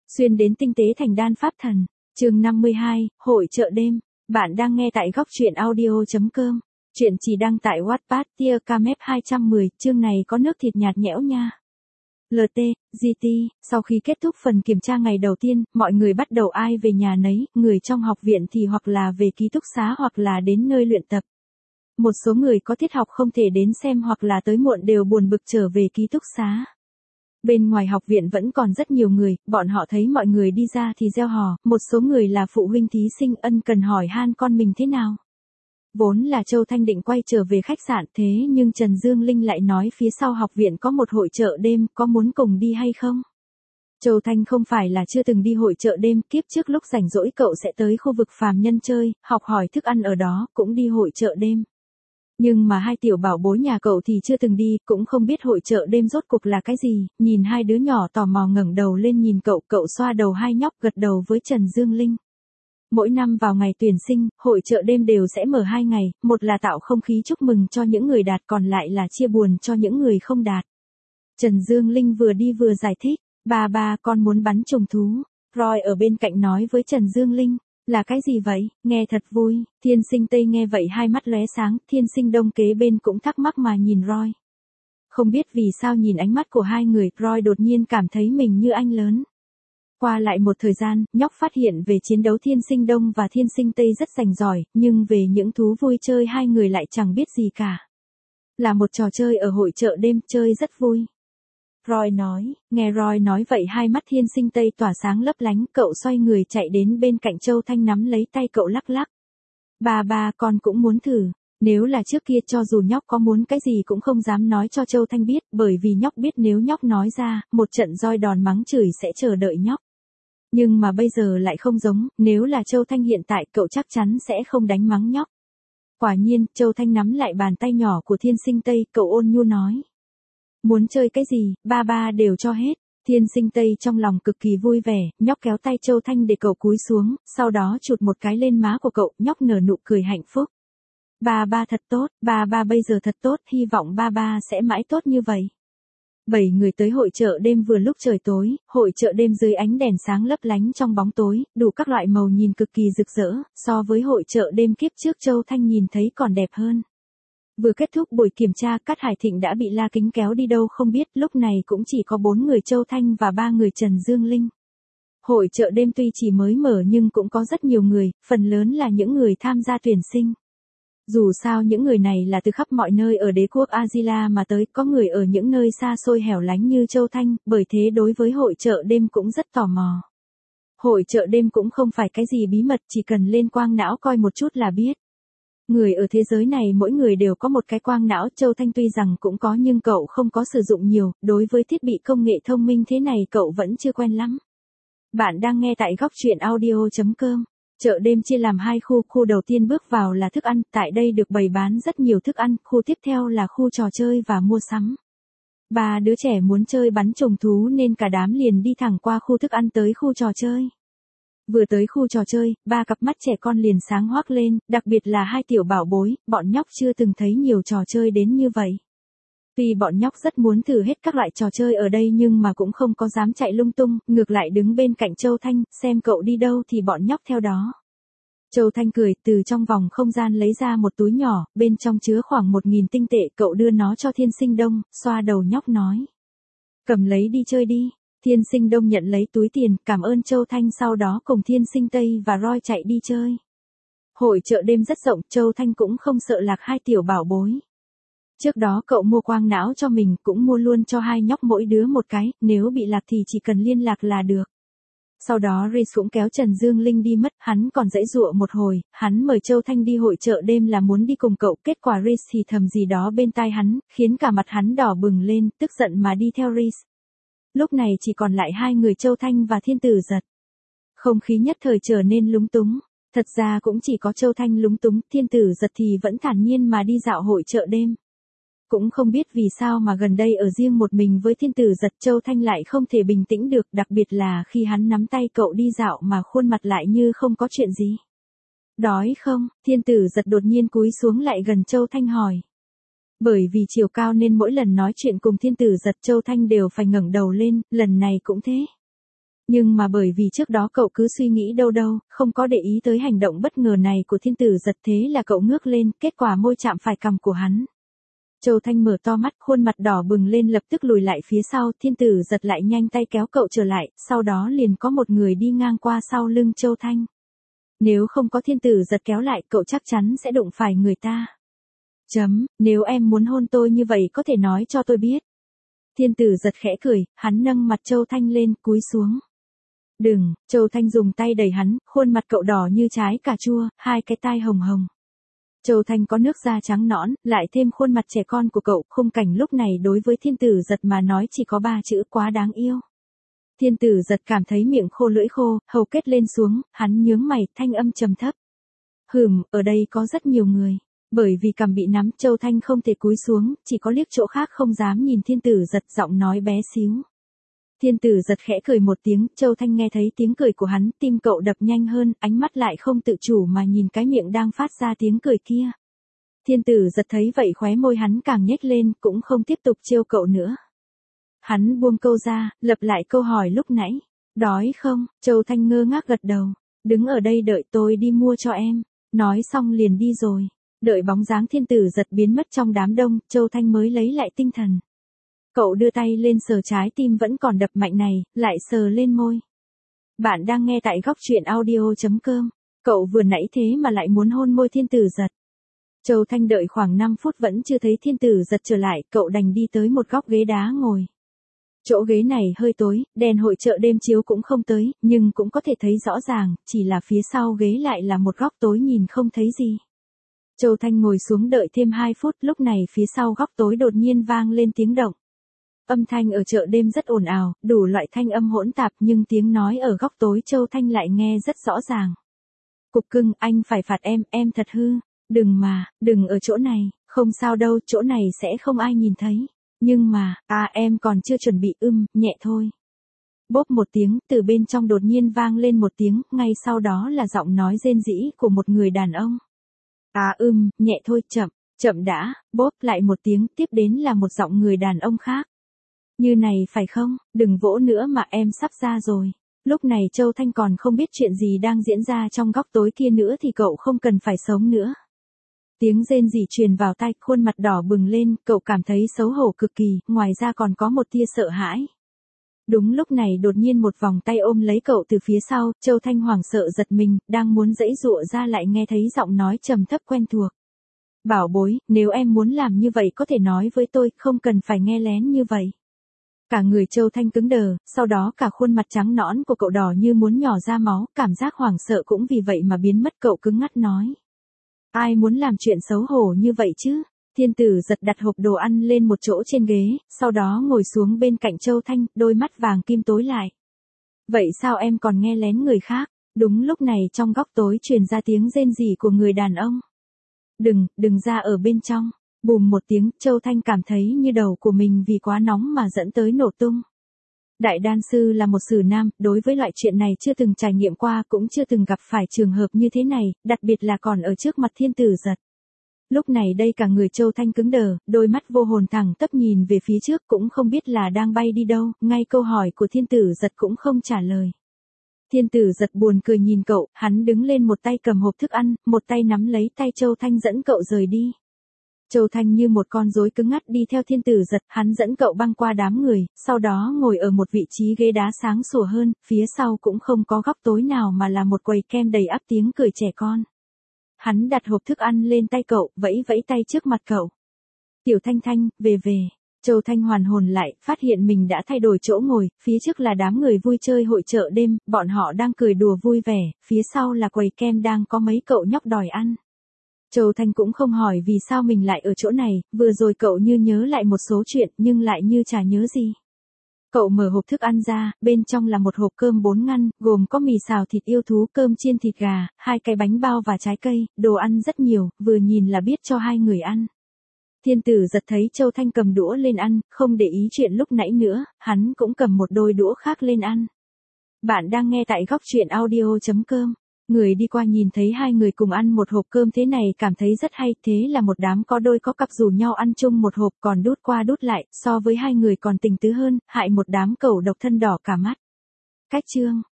Xuyên đến tinh tế thành đan pháp thần. Chương 52, hội chợ đêm. Bạn đang nghe tại góc truyện audio.com. Chuyện chỉ đăng tại Wattpad tia Camep 210, chương này có nước thịt nhạt nhẽo nha. LT, GT, sau khi kết thúc phần kiểm tra ngày đầu tiên, mọi người bắt đầu ai về nhà nấy, người trong học viện thì hoặc là về ký túc xá hoặc là đến nơi luyện tập. Một số người có tiết học không thể đến xem hoặc là tới muộn đều buồn bực trở về ký túc xá. Bên ngoài học viện vẫn còn rất nhiều người, bọn họ thấy mọi người đi ra thì reo hò, một số người là phụ huynh thí sinh ân cần hỏi han con mình thế nào. Vốn là Châu Thanh định quay trở về khách sạn thế nhưng Trần Dương Linh lại nói phía sau học viện có một hội chợ đêm, có muốn cùng đi hay không? Châu Thanh không phải là chưa từng đi hội chợ đêm, kiếp trước lúc rảnh rỗi cậu sẽ tới khu vực phàm nhân chơi, học hỏi thức ăn ở đó, cũng đi hội chợ đêm. Nhưng mà hai tiểu bảo bối nhà cậu thì chưa từng đi, cũng không biết hội chợ đêm rốt cuộc là cái gì, nhìn hai đứa nhỏ tò mò ngẩng đầu lên nhìn cậu, cậu xoa đầu hai nhóc gật đầu với Trần Dương Linh. Mỗi năm vào ngày tuyển sinh, hội chợ đêm đều sẽ mở 2 ngày, một là tạo không khí chúc mừng cho những người đạt còn lại là chia buồn cho những người không đạt. Trần Dương Linh vừa đi vừa giải thích, ba con muốn bắn trùng thú. Roy ở bên cạnh nói với Trần Dương Linh. Là cái gì vậy, nghe thật vui, Thiên Sinh Tây nghe vậy hai mắt lóe sáng, Thiên Sinh Đông kế bên cũng thắc mắc mà nhìn Roy. Không biết vì sao nhìn ánh mắt của hai người, Roy đột nhiên cảm thấy mình như anh lớn. Qua lại một thời gian, nhóc phát hiện về chiến đấu Thiên Sinh Đông và Thiên Sinh Tây rất rành giỏi, nhưng về những thú vui chơi hai người lại chẳng biết gì cả. Là một trò chơi ở hội chợ đêm, chơi rất vui. Roy nói, nghe Roy nói vậy hai mắt Thiên Sinh Tây tỏa sáng lấp lánh, cậu xoay người chạy đến bên cạnh Châu Thanh nắm lấy tay cậu lắc lắc. Ba con cũng muốn thử, nếu là trước kia cho dù nhóc có muốn cái gì cũng không dám nói cho Châu Thanh biết, bởi vì nhóc biết nếu nhóc nói ra, một trận roi đòn mắng chửi sẽ chờ đợi nhóc. Nhưng mà bây giờ lại không giống, nếu là Châu Thanh hiện tại cậu chắc chắn sẽ không đánh mắng nhóc. Quả nhiên, Châu Thanh nắm lại bàn tay nhỏ của Thiên Sinh Tây, cậu ôn nhu nói. Muốn chơi cái gì, ba đều cho hết. Thiên Sinh Tây trong lòng cực kỳ vui vẻ, nhóc kéo tay Châu Thanh để cậu cúi xuống, sau đó chụt một cái lên má của cậu, nhóc nở nụ cười hạnh phúc. Ba thật tốt, ba bây giờ thật tốt, hy vọng ba sẽ mãi tốt như vậy. 7 người tới hội chợ đêm vừa lúc trời tối, hội chợ đêm dưới ánh đèn sáng lấp lánh trong bóng tối, đủ các loại màu nhìn cực kỳ rực rỡ, so với hội chợ đêm kiếp trước Châu Thanh nhìn thấy còn đẹp hơn. Vừa kết thúc buổi kiểm tra, Cát Hải Thịnh đã bị La Kính kéo đi đâu không biết, lúc này cũng chỉ có 4 người Châu Thanh và 3 người Trần Dương Linh. Hội chợ đêm tuy chỉ mới mở nhưng cũng có rất nhiều người, phần lớn là những người tham gia tuyển sinh. Dù sao những người này là từ khắp mọi nơi ở đế quốc Azila mà tới, có người ở những nơi xa xôi hẻo lánh như Châu Thanh, bởi thế đối với hội chợ đêm cũng rất tò mò. Hội chợ đêm cũng không phải cái gì bí mật, chỉ cần lên quang não coi một chút là biết. Người ở thế giới này mỗi người đều có một cái quang não, Châu Thanh tuy rằng cũng có nhưng cậu không có sử dụng nhiều, đối với thiết bị công nghệ thông minh thế này cậu vẫn chưa quen lắm. Bạn đang nghe tại góc truyện audio.com. Chợ đêm chia làm 2 khu, khu đầu tiên bước vào là thức ăn, tại đây được bày bán rất nhiều thức ăn, khu tiếp theo là khu trò chơi và mua sắm. 3 đứa trẻ muốn chơi bắn trùng thú nên cả đám liền đi thẳng qua khu thức ăn tới khu trò chơi. Vừa tới khu trò chơi, 3 cặp mắt trẻ con liền sáng hoác lên, đặc biệt là hai tiểu bảo bối, bọn nhóc chưa từng thấy nhiều trò chơi đến như vậy. Tuy bọn nhóc rất muốn thử hết các loại trò chơi ở đây nhưng mà cũng không có dám chạy lung tung, ngược lại đứng bên cạnh Châu Thanh, xem cậu đi đâu thì bọn nhóc theo đó. Châu Thanh cười, từ trong vòng không gian lấy ra một túi nhỏ, bên trong chứa khoảng 1.000 tinh tệ, cậu đưa nó cho Thiên Sinh Đông, xoa đầu nhóc nói. Cầm lấy đi chơi đi. Thiên Sinh Đông nhận lấy túi tiền, cảm ơn Châu Thanh, sau đó cùng Thiên Sinh Tây và Roy chạy đi chơi. Hội chợ đêm rất rộng, Châu Thanh cũng không sợ lạc hai tiểu bảo bối. Trước đó cậu mua quang não cho mình, cũng mua luôn cho hai nhóc mỗi đứa một cái, nếu bị lạc thì chỉ cần liên lạc là được. Sau đó Reese cũng kéo Trần Dương Linh đi mất, hắn còn giãy giụa một hồi, hắn mời Châu Thanh đi hội chợ đêm là muốn đi cùng cậu, kết quả Reese thì thầm gì đó bên tai hắn, khiến cả mặt hắn đỏ bừng lên, tức giận mà đi theo Reese. Lúc này chỉ còn lại 2 người Châu Thanh và Thiên Tử Giật. Không khí nhất thời trở nên lúng túng. Thật ra cũng chỉ có Châu Thanh lúng túng, Thiên Tử Giật thì vẫn thản nhiên mà đi dạo hội chợ đêm. Cũng không biết vì sao mà gần đây ở riêng một mình với Thiên Tử Giật, Châu Thanh lại không thể bình tĩnh được, đặc biệt là khi hắn nắm tay cậu đi dạo mà khuôn mặt lại như không có chuyện gì. Đói không? Thiên Tử Giật đột nhiên cúi xuống lại gần Châu Thanh hỏi. Bởi vì chiều cao nên mỗi lần nói chuyện cùng Thiên Tử Giật Châu Thanh đều phải ngẩng đầu lên, lần này cũng thế. Nhưng mà bởi vì trước đó cậu cứ suy nghĩ đâu đâu, không có để ý tới hành động bất ngờ này của thiên tử giật, thế là cậu ngước lên, kết quả môi chạm phải cằm của hắn. Châu Thanh mở to mắt, khuôn mặt đỏ bừng lên, lập tức lùi lại phía sau, thiên tử giật lại nhanh tay kéo cậu trở lại, sau đó liền có một người đi ngang qua sau lưng Châu Thanh. Nếu không có thiên tử giật kéo lại, cậu chắc chắn sẽ đụng phải người ta. Nếu em muốn hôn tôi như vậy có thể nói cho tôi biết. Thiên tử giật khẽ cười, hắn nâng mặt Châu Thanh lên, cúi xuống. Đừng, Châu Thanh dùng tay đẩy hắn, khuôn mặt cậu đỏ như trái cà chua, hai cái tai hồng hồng. Châu Thanh có nước da trắng nõn, lại thêm khuôn mặt trẻ con của cậu, khung cảnh lúc này đối với thiên tử giật mà nói chỉ có 3 chữ: quá đáng yêu. Thiên tử giật cảm thấy miệng khô lưỡi khô, hầu kết lên xuống, hắn nhướng mày, thanh âm trầm thấp. Ở đây có rất nhiều người. Bởi vì cằm bị nắm, Châu Thanh không thể cúi xuống, chỉ có liếc chỗ khác không dám nhìn thiên tử giật, giọng nói bé xíu. Thiên tử giật khẽ cười một tiếng, Châu Thanh nghe thấy tiếng cười của hắn, tim cậu đập nhanh hơn, ánh mắt lại không tự chủ mà nhìn cái miệng đang phát ra tiếng cười kia. Thiên tử giật thấy vậy khóe môi hắn càng nhếch lên, cũng không tiếp tục trêu cậu nữa. Hắn buông câu ra, lặp lại câu hỏi lúc nãy. Đói không? Châu Thanh ngơ ngác gật đầu. Đứng ở đây đợi tôi đi mua cho em. Nói xong liền đi rồi. Đợi bóng dáng thiên tử giật biến mất trong đám đông, Châu Thanh mới lấy lại tinh thần. Cậu đưa tay lên sờ trái tim vẫn còn đập mạnh này, lại sờ lên môi. Bạn đang nghe tại góc truyện audio.com. Cậu vừa nãy thế mà lại muốn hôn môi thiên tử giật. Châu Thanh đợi khoảng 5 phút vẫn chưa thấy thiên tử giật trở lại, cậu đành đi tới một góc ghế đá ngồi. Chỗ ghế này hơi tối, đèn hội chợ đêm chiếu cũng không tới, nhưng cũng có thể thấy rõ ràng, chỉ là phía sau ghế lại là một góc tối nhìn không thấy gì. Châu Thanh ngồi xuống đợi thêm 2 phút, lúc này phía sau góc tối đột nhiên vang lên tiếng động. Âm thanh ở chợ đêm rất ồn ào, đủ loại thanh âm hỗn tạp, nhưng tiếng nói ở góc tối Châu Thanh lại nghe rất rõ ràng. Cục cưng, anh phải phạt em thật hư. Đừng ở chỗ này, không sao đâu, chỗ này sẽ không ai nhìn thấy. Nhưng mà, em còn chưa chuẩn bị, nhẹ thôi. Bốp một tiếng, từ bên trong đột nhiên vang lên một tiếng, ngay sau đó là giọng nói rên rỉ của một người đàn ông. Nhẹ thôi, chậm đã, bốp lại một tiếng, tiếp đến là một giọng người đàn ông khác. Như này phải không, đừng vỗ nữa mà em sắp ra rồi. Lúc này Châu Thanh còn không biết chuyện gì đang diễn ra trong góc tối kia nữa thì cậu không cần phải sống nữa. Tiếng rên rỉ truyền vào tai, khuôn mặt đỏ bừng lên, cậu cảm thấy xấu hổ cực kỳ, ngoài ra còn có một tia sợ hãi. Đúng lúc này đột nhiên một vòng tay ôm lấy cậu từ phía sau, Châu Thanh hoảng sợ giật mình, đang muốn giãy giụa ra lại nghe thấy giọng nói trầm thấp quen thuộc. Bảo bối, nếu em muốn làm như vậy có thể nói với tôi, không cần phải nghe lén như vậy. Cả người Châu Thanh cứng đờ, sau đó cả khuôn mặt trắng nõn của cậu đỏ như muốn nhỏ ra máu, cảm giác hoảng sợ cũng vì vậy mà biến mất, cậu cứng ngắt nói. Ai muốn làm chuyện xấu hổ như vậy chứ? Thiên tử giật đặt hộp đồ ăn lên một chỗ trên ghế, sau đó ngồi xuống bên cạnh Châu Thanh, đôi mắt vàng kim tối lại. Vậy sao em còn nghe lén người khác? Đúng lúc này trong góc tối truyền ra tiếng rên rỉ của người đàn ông. Đừng ra ở bên trong. Bùm một tiếng, Châu Thanh cảm thấy như đầu của mình vì quá nóng mà dẫn tới nổ tung. Đại đan sư là một sử nam, đối với loại chuyện này chưa từng trải nghiệm qua, cũng chưa từng gặp phải trường hợp như thế này, đặc biệt là còn ở trước mặt thiên tử giật. Lúc này đây cả người Châu Thanh cứng đờ, đôi mắt vô hồn thẳng tắp nhìn về phía trước, cũng không biết là đang bay đi đâu, ngay câu hỏi của thiên tử giật cũng không trả lời. Thiên tử giật buồn cười nhìn cậu, hắn đứng lên, một tay cầm hộp thức ăn, một tay nắm lấy tay Châu Thanh dẫn cậu rời đi. Châu Thanh như một con rối cứng ngắt đi theo thiên tử giật, hắn dẫn cậu băng qua đám người, sau đó ngồi ở một vị trí ghế đá sáng sủa hơn, phía sau cũng không có góc tối nào mà là một quầy kem đầy ắp tiếng cười trẻ con. Hắn đặt hộp thức ăn lên tay cậu, vẫy vẫy tay trước mặt cậu. Tiểu Thanh Thanh, về. Châu Thanh hoàn hồn lại, phát hiện mình đã thay đổi chỗ ngồi, phía trước là đám người vui chơi hội chợ đêm, bọn họ đang cười đùa vui vẻ, phía sau là quầy kem đang có mấy cậu nhóc đòi ăn. Châu Thanh cũng không hỏi vì sao mình lại ở chỗ này, vừa rồi cậu như nhớ lại một số chuyện nhưng lại như chả nhớ gì. Cậu mở hộp thức ăn ra, bên trong là một hộp cơm 4 ngăn, gồm có mì xào thịt yêu thú, cơm chiên thịt gà, 2 cái bánh bao và trái cây, đồ ăn rất nhiều, vừa nhìn là biết cho 2 người ăn. Thiên tử giật thấy Châu Thanh cầm đũa lên ăn, không để ý chuyện lúc nãy nữa, hắn cũng cầm một đôi đũa khác lên ăn. Bạn đang nghe tại góc truyện audio.com. Người đi qua nhìn thấy 2 người cùng ăn một hộp cơm thế này cảm thấy rất hay, thế là một đám có đôi có cặp rủ nhau ăn chung một hộp, còn đút qua đút lại, so với 2 người còn tình tứ hơn, hại một đám cẩu độc thân đỏ cả mắt. Cách chương